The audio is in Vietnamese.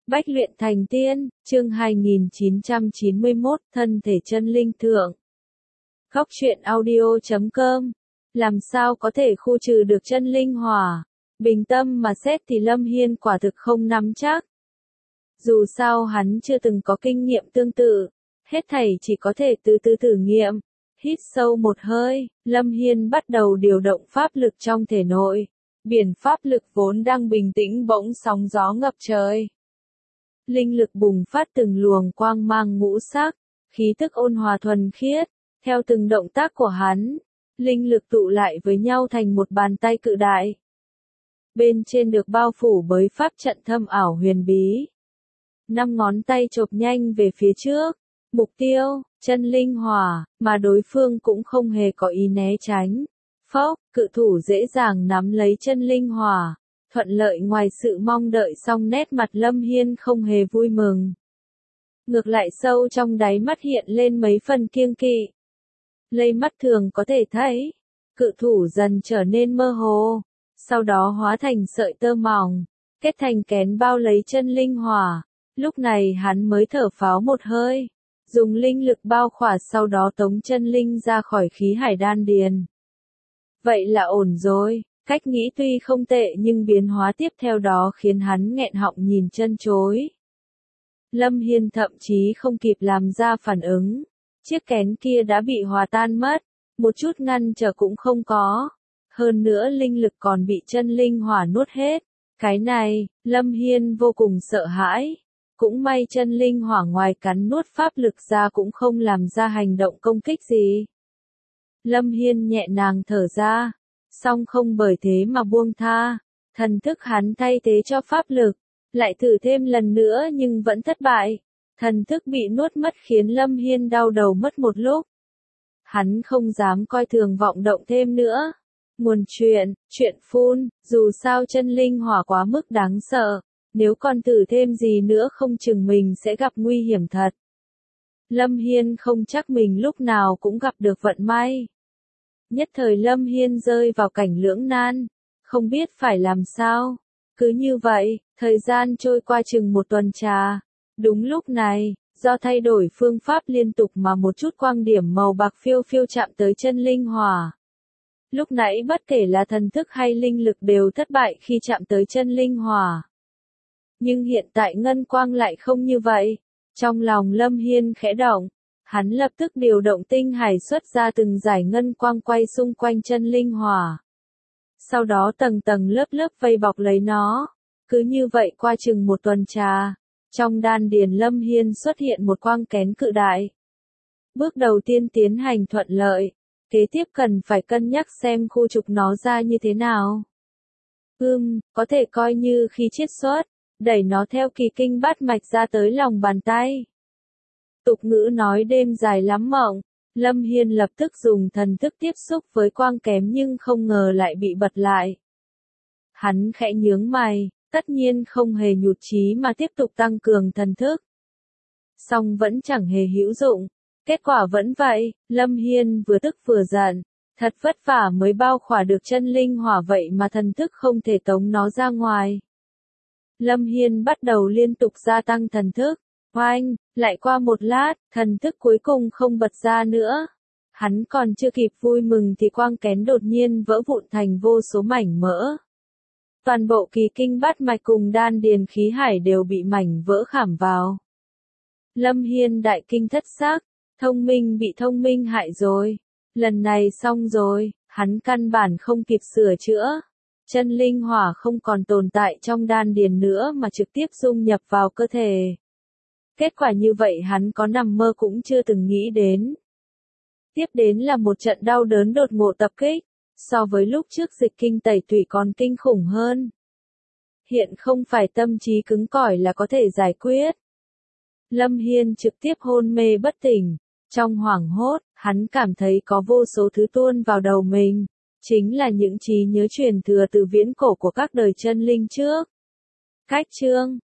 Bách luyện thành tiên, chương 2991, thân thể chân linh thượng. Góc truyện audio.com. Làm sao có thể khu trừ được chân linh hỏa? Bình tâm mà xét thì Lâm Hiên quả thực không nắm chắc. Dù sao hắn chưa từng có kinh nghiệm tương tự, hết thảy chỉ có thể từ từ thử nghiệm. Hít sâu một hơi, Lâm Hiên bắt đầu điều động pháp lực trong thể nội. Biển pháp lực vốn đang bình tĩnh bỗng sóng gió ngập trời. Linh lực bùng phát từng luồng quang mang ngũ sắc, khí tức ôn hòa thuần khiết, theo từng động tác của hắn, linh lực tụ lại với nhau thành một bàn tay cự đại. Bên trên được bao phủ bởi pháp trận thâm ảo huyền bí. 5 ngón tay chộp nhanh về phía trước, mục tiêu, chân linh hỏa, mà đối phương cũng không hề có ý né tránh. Phốc, cự thủ dễ dàng nắm lấy chân linh hỏa. Thuận lợi ngoài sự mong đợi, song nét mặt Lâm Hiên không hề vui mừng. Ngược lại sâu trong đáy mắt hiện lên mấy phần kiêng kỵ. Lấy mắt thường có thể thấy, cự thủ dần trở nên mơ hồ, sau đó hóa thành sợi tơ mỏng, kết thành kén bao lấy chân linh hỏa. Lúc này hắn mới thở phào một hơi, dùng linh lực bao khỏa sau đó tống chân linh ra khỏi khí hải đan điền. Vậy là ổn rồi. Cách nghĩ tuy không tệ nhưng biến hóa tiếp theo đó khiến hắn nghẹn họng nhìn chân chối. Lâm Hiên thậm chí không kịp làm ra phản ứng. Chiếc kén kia đã bị hòa tan mất, một chút ngăn trở cũng không có. Hơn nữa linh lực còn bị chân linh hỏa nuốt hết. Cái này, Lâm Hiên vô cùng sợ hãi. Cũng may chân linh hỏa ngoài cắn nuốt pháp lực ra cũng không làm ra hành động công kích gì. Lâm Hiên nhẹ nhàng thở ra. Song không bởi thế mà buông tha, thần thức hắn thay thế cho pháp lực, lại thử thêm lần nữa nhưng vẫn thất bại. Thần thức bị nuốt mất khiến Lâm Hiên đau đầu mất một lúc. Hắn không dám coi thường vọng động thêm nữa. Nguồn chuyện phun, dù sao chân linh hỏa quá mức đáng sợ, nếu còn thử thêm gì nữa không chừng mình sẽ gặp nguy hiểm thật. Lâm Hiên không chắc mình lúc nào cũng gặp được vận may. Nhất thời Lâm Hiên rơi vào cảnh lưỡng nan, không biết phải làm sao. Cứ như vậy, thời gian trôi qua chừng một tuần trà. Đúng lúc này, do thay đổi phương pháp liên tục mà một chút quang điểm màu bạc phiêu phiêu chạm tới chân linh hỏa. Lúc nãy bất kể là thần thức hay linh lực đều thất bại khi chạm tới chân linh hỏa. Nhưng hiện tại ngân quang lại không như vậy. Trong lòng Lâm Hiên khẽ động. Hắn lập tức điều động tinh hải xuất ra từng dải ngân quang quay xung quanh chân linh hỏa. Sau đó tầng tầng lớp lớp vây bọc lấy nó. Cứ như vậy qua chừng một tuần trà, trong đan điền Lâm Hiên xuất hiện một quang kén cự đại. Bước đầu tiên tiến hành thuận lợi, kế tiếp cần phải cân nhắc xem khu trục nó ra như thế nào. Có thể coi như khi chiết xuất, đẩy nó theo kỳ kinh bát mạch ra tới lòng bàn tay. Tục ngữ nói đêm dài lắm mộng, Lâm Hiên lập tức dùng thần thức tiếp xúc với quang kém nhưng không ngờ lại bị bật lại. Hắn khẽ nhướng mày, tất nhiên không hề nhụt chí mà tiếp tục tăng cường thần thức. Song vẫn chẳng hề hữu dụng, kết quả vẫn vậy, Lâm Hiên vừa tức vừa giận, thật vất vả mới bao khỏa được chân linh hỏa vậy mà thần thức không thể tống nó ra ngoài. Lâm Hiên bắt đầu liên tục gia tăng thần thức. Oanh, lại qua một lát, thần thức cuối cùng không bật ra nữa. Hắn còn chưa kịp vui mừng thì quang kén đột nhiên vỡ vụn thành vô số mảnh mỡ. Toàn bộ kỳ kinh bát mạch cùng đan điền khí hải đều bị mảnh vỡ khảm vào. Lâm Hiên đại kinh thất xác, thông minh bị thông minh hại rồi. Lần này xong rồi, hắn căn bản không kịp sửa chữa. Chân linh hỏa không còn tồn tại trong đan điền nữa mà trực tiếp dung nhập vào cơ thể. Kết quả như vậy hắn có nằm mơ cũng chưa từng nghĩ đến. Tiếp đến là một trận đau đớn đột ngột tập kích, so với lúc trước dịch kinh tẩy tủy còn kinh khủng hơn. Hiện không phải tâm trí cứng cỏi là có thể giải quyết. Lâm Hiên trực tiếp hôn mê bất tỉnh, trong hoảng hốt, hắn cảm thấy có vô số thứ tuôn vào đầu mình, chính là những trí nhớ truyền thừa từ viễn cổ của các đời chân linh trước. Cách chương